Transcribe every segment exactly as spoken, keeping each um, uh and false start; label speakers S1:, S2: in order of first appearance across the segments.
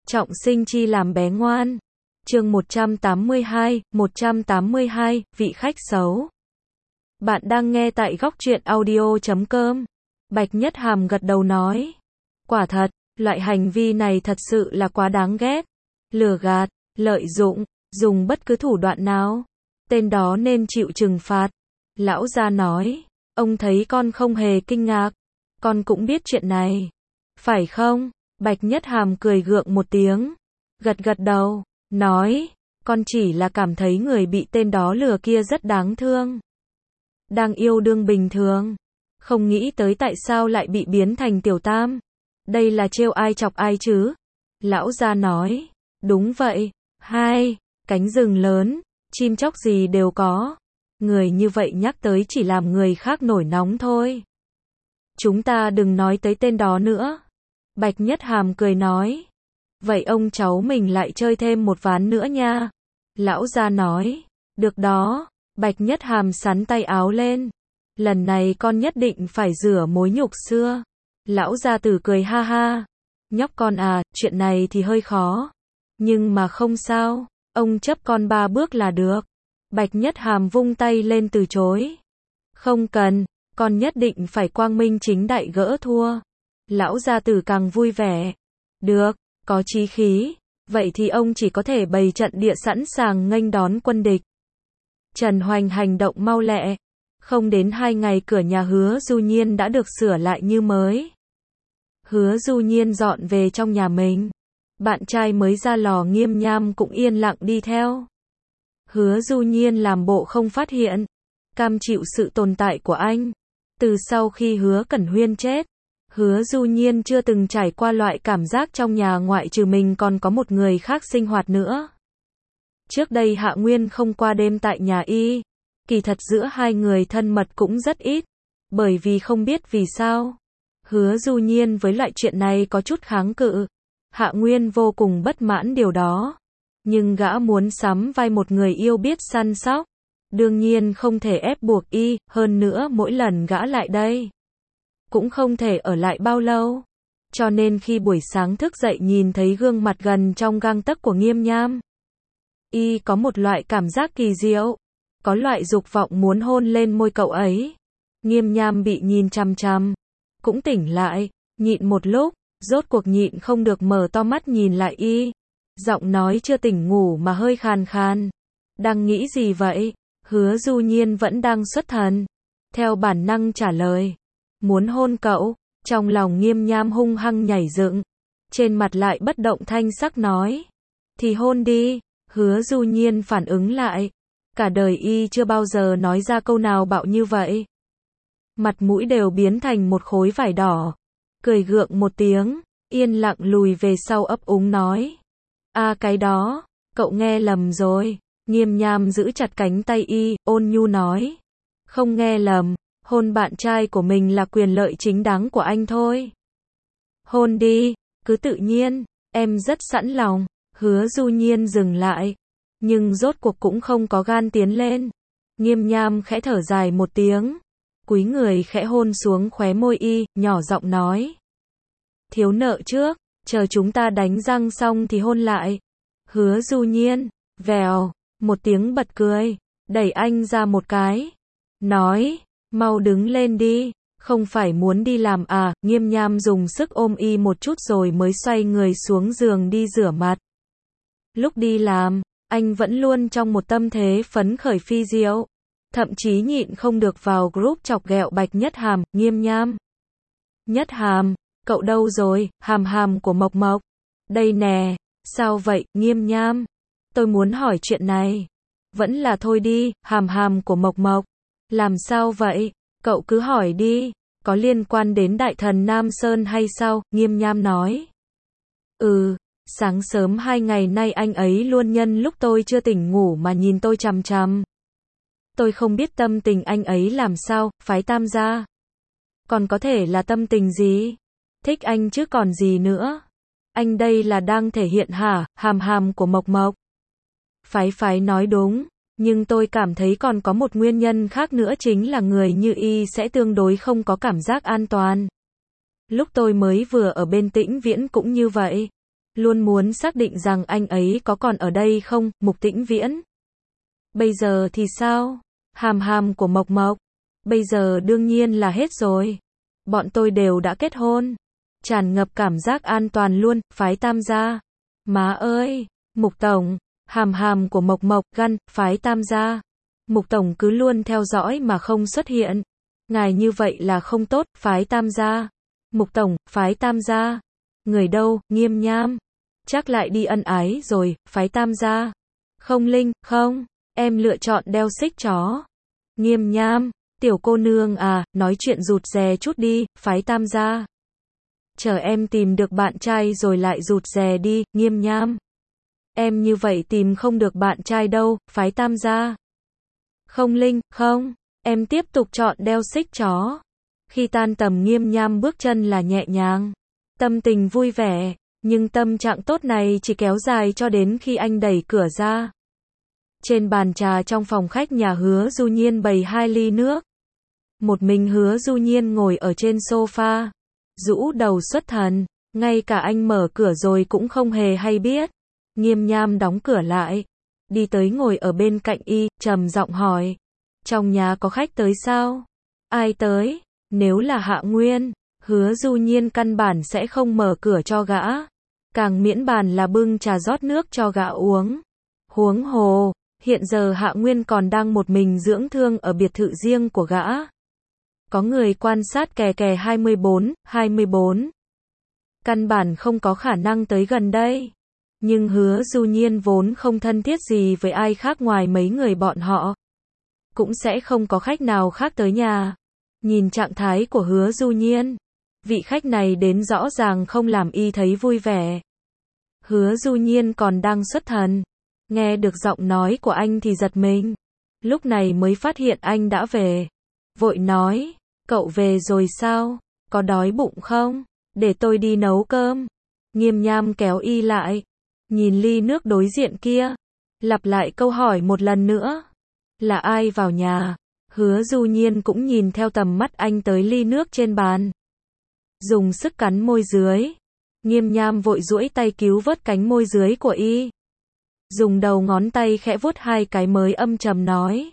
S1: trọng sinh chi làm bé ngoan. Chương một trăm tám mươi hai, một trăm tám mươi hai, vị khách xấu. Bạn đang nghe tại góc truyện audio chấm com. Bạch Nhất Hàm gật đầu nói. Quả thật, loại hành vi này thật sự là quá đáng ghét. Lừa gạt, lợi dụng, dùng bất cứ thủ đoạn nào. Tên đó nên chịu trừng phạt. Lão gia nói. Ông thấy con không hề kinh ngạc. Con cũng biết chuyện này. Phải không? Bạch Nhất Hàm cười gượng một tiếng. Gật gật đầu. Nói. Con chỉ là cảm thấy người bị tên đó lừa kia rất đáng thương. Đang yêu đương bình thường. Không nghĩ tới tại sao lại bị biến thành tiểu tam. Đây là trêu ai chọc ai chứ? Lão gia nói. Đúng vậy. Hai. Cánh rừng lớn. Chim chóc gì đều có. Người như vậy nhắc tới chỉ làm người khác nổi nóng thôi. Chúng ta đừng nói tới tên đó nữa. Bạch Nhất Hàm cười nói. Vậy ông cháu mình lại chơi thêm một ván nữa nha. Lão gia nói. Được đó. Bạch Nhất Hàm sắn tay áo lên. Lần này con nhất định phải rửa mối nhục xưa. Lão gia tử cười ha ha. Nhóc con à, chuyện này thì hơi khó. Nhưng mà không sao. Ông chấp con ba bước là được. Bạch Nhất Hàm vung tay lên từ chối. Không cần, con nhất định phải quang minh chính đại gỡ thua. Lão gia tử càng vui vẻ. Được, có chí khí. Vậy thì ông chỉ có thể bày trận địa sẵn sàng nghênh đón quân địch. Trần Hoành hành động mau lẹ. Không đến hai ngày cửa nhà Hứa Du Nhiên đã được sửa lại như mới. Hứa Du Nhiên dọn về trong nhà mình. Bạn trai mới ra lò Nghiêm Nham cũng yên lặng đi theo. Hứa Du Nhiên làm bộ không phát hiện. Cam chịu sự tồn tại của anh. Từ sau khi Hứa Cẩn Huyên chết, Hứa Du Nhiên chưa từng trải qua loại cảm giác trong nhà ngoại trừ mình còn có một người khác sinh hoạt nữa. Trước đây Hạ Nguyên không qua đêm tại nhà y. Kỳ thật giữa hai người thân mật cũng rất ít. Bởi vì không biết vì sao. Hứa Du Nhiên với loại chuyện này có chút kháng cự. Hạ Nguyên vô cùng bất mãn điều đó. Nhưng gã muốn sắm vai một người yêu biết săn sóc. Đương nhiên không thể ép buộc y, hơn nữa mỗi lần gã lại đây cũng không thể ở lại bao lâu. Cho nên khi buổi sáng thức dậy nhìn thấy gương mặt gần trong gang tấc của Nghiêm Nham, y có một loại cảm giác kỳ diệu. Có loại dục vọng muốn hôn lên môi cậu ấy. Nghiêm Nham bị nhìn chằm chằm. Cũng tỉnh lại, nhịn một lúc, rốt cuộc nhịn không được mở to mắt nhìn lại y. Giọng nói chưa tỉnh ngủ mà hơi khàn khàn. Đang nghĩ gì vậy? Hứa Du Nhiên vẫn đang xuất thần. Theo bản năng trả lời. Muốn hôn cậu. Trong lòng Nghiêm Nham hung hăng nhảy dựng. Trên mặt lại bất động thanh sắc nói. Thì hôn đi. Hứa Du Nhiên phản ứng lại. Cả đời y chưa bao giờ nói ra câu nào bạo như vậy. Mặt mũi đều biến thành một khối vải đỏ. Cười gượng một tiếng. Yên lặng lùi về sau ấp úng nói. À cái đó, cậu nghe lầm rồi. Nghiêm Nham giữ chặt cánh tay y, ôn nhu nói. Không nghe lầm, hôn bạn trai của mình là quyền lợi chính đáng của anh thôi. Hôn đi, cứ tự nhiên, em rất sẵn lòng. Hứa Du Nhiên dừng lại. Nhưng rốt cuộc cũng không có gan tiến lên. Nghiêm Nham khẽ thở dài một tiếng. Cúi người khẽ hôn xuống khóe môi y, nhỏ giọng nói. Thiếu nợ trước, chờ chúng ta đánh răng xong thì hôn lại. Hứa Du Nhiên, vèo, một tiếng bật cười, đẩy anh ra một cái. Nói, mau đứng lên đi, không phải muốn đi làm à? Nghiêm Nham dùng sức ôm y một chút rồi mới xoay người xuống giường đi rửa mặt. Lúc đi làm, anh vẫn luôn trong một tâm thế phấn khởi phi diệu. Thậm chí nhịn không được vào group chọc ghẹo Bạch Nhất Hàm, Nghiêm Nham. Nhất Hàm, cậu đâu rồi? Hàm hàm của Mộc Mộc. Đây nè. Sao vậy, Nghiêm Nham? Tôi muốn hỏi chuyện này. Vẫn là thôi đi, hàm hàm của Mộc Mộc. Làm sao vậy? Cậu cứ hỏi đi. Có liên quan đến đại thần Nam Sơn hay sao? Nghiêm Nham nói. Ừ, sáng sớm hai ngày nay anh ấy luôn nhân lúc tôi chưa tỉnh ngủ mà nhìn tôi chằm chằm. Tôi không biết tâm tình anh ấy làm sao, phái Tam gia. Còn có thể là tâm tình gì? Thích anh chứ còn gì nữa. Anh đây là đang thể hiện hả, hàm hàm của Mộc Mộc. Phái phái nói đúng, nhưng tôi cảm thấy còn có một nguyên nhân khác nữa chính là người như y sẽ tương đối không có cảm giác an toàn. Lúc tôi mới vừa ở bên Tĩnh Viễn cũng như vậy. luôn muốn xác định rằng anh ấy có còn ở đây không, Mục Tĩnh Viễn. Bây giờ thì sao? Hàm hàm của Mộc Mộc. Bây giờ đương nhiên là hết rồi. Bọn tôi đều đã kết hôn. Tràn ngập cảm giác an toàn luôn, phái Tam gia. Má ơi, Mục Tổng, hàm hàm của Mộc Mộc, găn, phái Tam gia. Mục Tổng cứ luôn theo dõi mà không xuất hiện. Ngài như vậy là không tốt, phái Tam gia. Mục Tổng, phái Tam gia. Người đâu, Nghiêm Nham. Chắc lại đi ân ái rồi, phái Tam gia. Không Linh, không, em lựa chọn đeo xích chó. Nghiêm Nham, tiểu cô nương à, nói chuyện rụt rè chút đi, phái Tam gia. Chờ em tìm được bạn trai rồi lại rụt rè đi, Nghiêm Nham. Em như vậy tìm không được bạn trai đâu, phái Tam gia. Không Linh, không, em tiếp tục chọn đeo xích chó. Khi tan tầm Nghiêm Nham bước chân là nhẹ nhàng, tâm tình vui vẻ, nhưng tâm trạng tốt này chỉ kéo dài cho đến khi anh đẩy cửa ra. Trên bàn trà trong phòng khách nhà Hứa Du Nhiên bày hai ly nước. Một mình Hứa Du Nhiên ngồi ở trên sofa, rũ đầu xuất thần, ngay cả anh mở cửa rồi cũng không hề hay biết. Nghiêm Nham đóng cửa lại, đi tới ngồi ở bên cạnh y, trầm giọng hỏi. Trong nhà có khách tới sao? Ai tới? Nếu là Hạ Nguyên, Hứa Du Nhiên căn bản sẽ không mở cửa cho gã. Càng miễn bàn là bưng trà rót nước cho gã uống. Huống hồ, hiện giờ Hạ Nguyên còn đang một mình dưỡng thương ở biệt thự riêng của gã. Có người quan sát kè kè hai mươi bốn, hai mươi bốn. Căn bản không có khả năng tới gần đây. Nhưng Hứa Du Nhiên vốn không thân thiết gì với ai khác ngoài mấy người bọn họ. Cũng sẽ không có khách nào khác tới nhà. Nhìn trạng thái của Hứa Du Nhiên, vị khách này đến rõ ràng không làm y thấy vui vẻ. Hứa Du Nhiên còn đang xuất thần, nghe được giọng nói của anh thì giật mình. Lúc này mới phát hiện anh đã về. Vội nói, cậu về rồi sao? Có đói bụng không? Để tôi đi nấu cơm. Nghiêm Nham kéo y lại, nhìn ly nước đối diện kia, lặp lại câu hỏi một lần nữa. Là ai vào nhà? Hứa Du Nhiên cũng nhìn theo tầm mắt anh tới ly nước trên bàn. Dùng sức cắn môi dưới. Nghiêm Nham vội duỗi tay cứu vớt cánh môi dưới của y. Dùng đầu ngón tay khẽ vuốt hai cái mới âm trầm nói.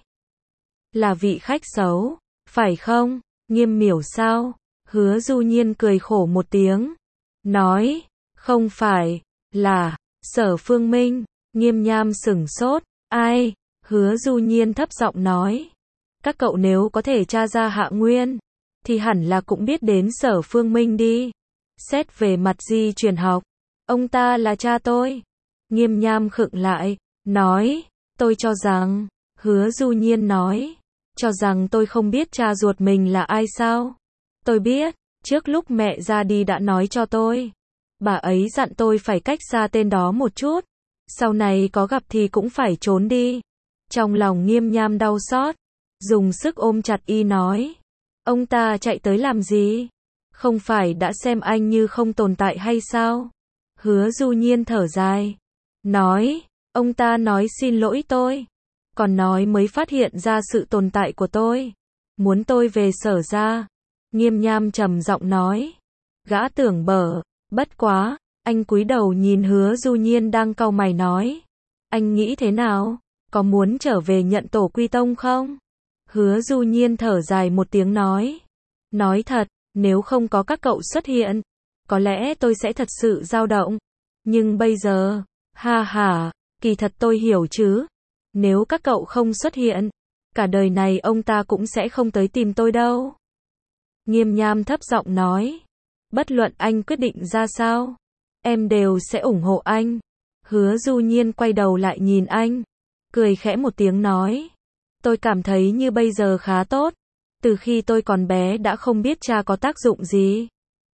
S1: Là vị khách xấu, phải không? Nghiêm miểu sao? Hứa Du Nhiên cười khổ một tiếng. Nói, không phải, là, Sở Phương Minh. Nghiêm Nham sửng sốt. Ai? Hứa Du Nhiên thấp giọng nói. Các cậu nếu có thể tra ra Hạ Nguyên, thì hẳn là cũng biết đến Sở Phương Minh đi. Xét về mặt di truyền học, ông ta là cha tôi. Nghiêm Nham khựng lại, nói, tôi cho rằng, Hứa Du Nhiên nói, cho rằng tôi không biết cha ruột mình là ai sao? Tôi biết, trước lúc mẹ ra đi đã nói cho tôi. Bà ấy dặn tôi phải cách xa tên đó một chút. Sau này có gặp thì cũng phải trốn đi. Trong lòng Nghiêm Nham đau xót, dùng sức ôm chặt y nói. Ông ta chạy tới làm gì? Không phải đã xem anh như không tồn tại hay sao? Hứa Du Nhiên thở dài, nói, ông ta nói xin lỗi tôi. Còn nói mới phát hiện ra sự tồn tại của tôi. Muốn tôi về Sở ra. Nghiêm Nham trầm giọng nói. Gã tưởng bở, bất quá, anh cúi đầu nhìn Hứa Du Nhiên đang cau mày nói. Anh nghĩ thế nào? Có muốn trở về nhận tổ quy tông không? Hứa Du Nhiên thở dài một tiếng nói. Nói thật, nếu không có các cậu xuất hiện, có lẽ tôi sẽ thật sự dao động. Nhưng bây giờ, ha ha, kỳ thật tôi hiểu chứ. Nếu các cậu không xuất hiện, cả đời này ông ta cũng sẽ không tới tìm tôi đâu. Nghiêm Nham thấp giọng nói. Bất luận anh quyết định ra sao, em đều sẽ ủng hộ anh. Hứa Du Nhiên quay đầu lại nhìn anh, cười khẽ một tiếng nói. Tôi cảm thấy như bây giờ khá tốt. Từ khi tôi còn bé đã không biết cha có tác dụng gì.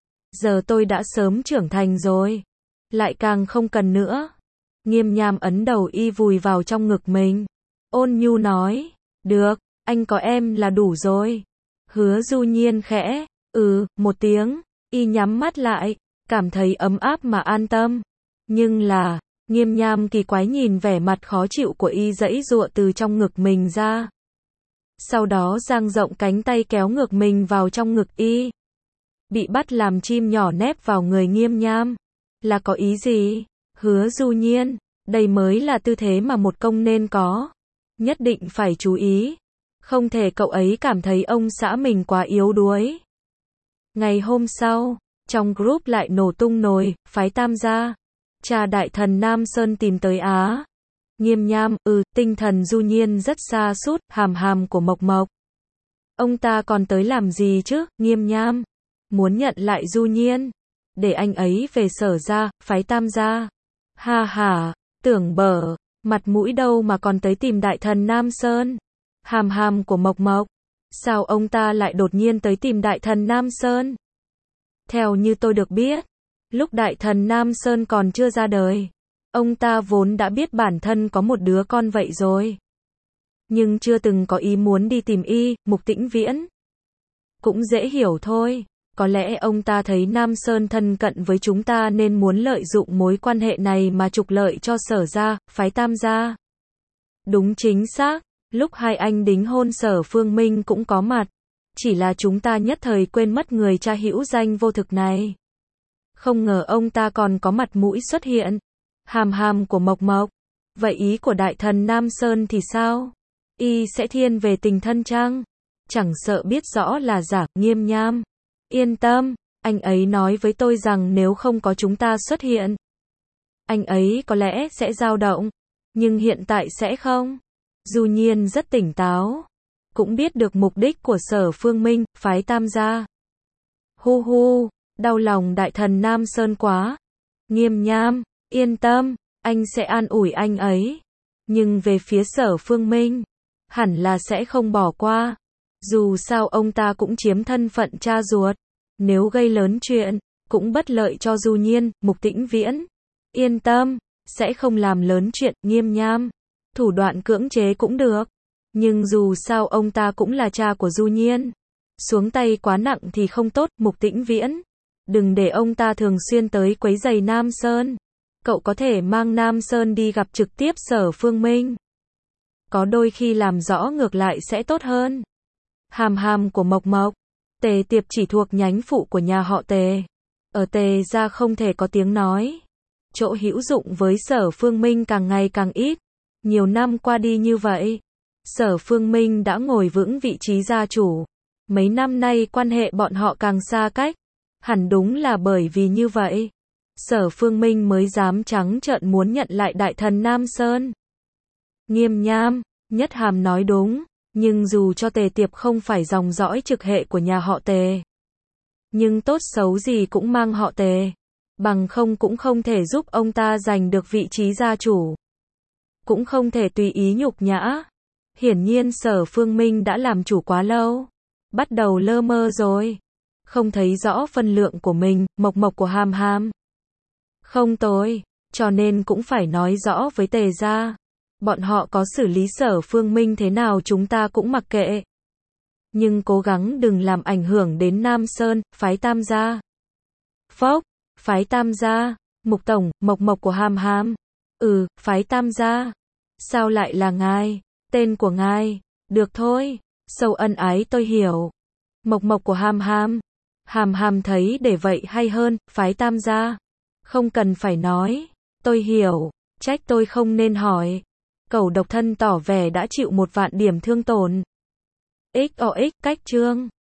S1: Giờ tôi đã sớm trưởng thành rồi. Lại càng không cần nữa. Nghiêm Nham ấn đầu y vùi vào trong ngực mình. Ôn nhu nói. Được, anh có em là đủ rồi. Hứa Du Nhiên khẽ, ừ, một tiếng. Y nhắm mắt lại, cảm thấy ấm áp mà an tâm. Nhưng là, Nghiêm Nham kỳ quái nhìn vẻ mặt khó chịu của y giãy giụa từ trong ngực mình ra. Sau đó dang rộng cánh tay kéo ngược mình vào trong ngực y. Bị bắt làm chim nhỏ nép vào người Nghiêm Nham. Là có ý gì? Hứa Du Nhiên, đây mới là tư thế mà một công nên có. Nhất định phải chú ý. Không thể cậu ấy cảm thấy ông xã mình quá yếu đuối. Ngày hôm sau, trong group lại nổ tung nồi, phái Tam gia. Cha đại thần Nam Sơn tìm tới Á. Nghiêm Nham, ừ, tinh thần Du Nhiên rất sa sút, hàm hàm của Mộc Mộc. Ông ta còn tới làm gì chứ, Nghiêm Nham? Muốn nhận lại Du Nhiên. Để anh ấy về Sở gia, phái Tam gia. Ha ha, tưởng bở, mặt mũi đâu mà còn tới tìm đại thần Nam Sơn. Hàm hàm của Mộc Mộc. Sao ông ta lại đột nhiên tới tìm đại thần Nam Sơn? Theo như tôi được biết, lúc đại thần Nam Sơn còn chưa ra đời, ông ta vốn đã biết bản thân có một đứa con vậy rồi. Nhưng chưa từng có ý muốn đi tìm y, Mục Tĩnh Viễn. Cũng dễ hiểu thôi, có lẽ ông ta thấy Nam Sơn thân cận với chúng ta nên muốn lợi dụng mối quan hệ này mà trục lợi cho Sở gia, phái Tam gia. Đúng chính xác, lúc hai anh đính hôn Sở Phương Minh cũng có mặt. Chỉ là chúng ta nhất thời quên mất người cha hữu danh vô thực này. Không ngờ ông ta còn có mặt mũi xuất hiện. Hàm hàm của Mộc Mộc. Vậy ý của đại thần Nam Sơn thì sao? Y sẽ thiên về tình thân chăng? Chẳng sợ biết rõ là giả, Nghiêm Nham. Yên tâm, anh ấy nói với tôi rằng nếu không có chúng ta xuất hiện, anh ấy có lẽ sẽ dao động. Nhưng hiện tại sẽ không. Du Nhiên rất tỉnh táo. Cũng biết được mục đích của Sở Phương Minh, phái Tam gia. Hu hu, đau lòng đại thần Nam Sơn quá. Nghiêm Nham, yên tâm, anh sẽ an ủi anh ấy. Nhưng về phía Sở Phương Minh, hẳn là sẽ không bỏ qua. Dù sao ông ta cũng chiếm thân phận cha ruột. Nếu gây lớn chuyện, cũng bất lợi cho Du Nhiên, Mục Tĩnh Viễn. Yên tâm, sẽ không làm lớn chuyện, Nghiêm Nham. Thủ đoạn cưỡng chế cũng được. Nhưng dù sao ông ta cũng là cha của Du Nhiên. Xuống tay quá nặng thì không tốt, Mục Tĩnh Viễn. Đừng để ông ta thường xuyên tới quấy rầy Nam Sơn. Cậu có thể mang Nam Sơn đi gặp trực tiếp Sở Phương Minh. Có đôi khi làm rõ ngược lại sẽ tốt hơn. Hàm hàm của Mộc Mộc. Tề Tiệp chỉ thuộc nhánh phụ của nhà họ Tề. Ở Tề gia không thể có tiếng nói. Chỗ hữu dụng với Sở Phương Minh càng ngày càng ít. Nhiều năm qua đi như vậy, Sở Phương Minh đã ngồi vững vị trí gia chủ. Mấy năm nay quan hệ bọn họ càng xa cách. Hẳn đúng là bởi vì như vậy, Sở Phương Minh mới dám trắng trợn muốn nhận lại đại thần Nam Sơn. Nghiêm Nham, Nhất Hàm nói đúng, nhưng dù cho Tề Tiệp không phải dòng dõi trực hệ của nhà họ Tề, nhưng tốt xấu gì cũng mang họ Tề, bằng không cũng không thể giúp ông ta giành được vị trí gia chủ. Cũng không thể tùy ý nhục nhã. Hiển nhiên Sở Phương Minh đã làm chủ quá lâu, bắt đầu lơ mơ rồi. Không thấy rõ phân lượng của mình, Mộc Mộc của Hàm Hàm. Không tôi, cho nên cũng phải nói rõ với Tề gia. Bọn họ có xử lý Sở Phương Minh thế nào chúng ta cũng mặc kệ. Nhưng cố gắng đừng làm ảnh hưởng đến Nam Sơn, phái Tam gia. Phốc, phái Tam gia, Mục Tổng, Mộc Mộc của Hàm Hàm. Ừ, phái Tam gia. Sao lại là ngài? Tên của ngài. Được thôi, sâu ân ái tôi hiểu. Mộc Mộc của Hàm Hàm. Hàm Hàm thấy để vậy hay hơn, phái Tam gia. Không cần phải nói. Tôi hiểu, trách tôi không nên hỏi. Cẩu độc thân tỏ vẻ đã chịu một vạn điểm thương tổn. ích o ích cách chương.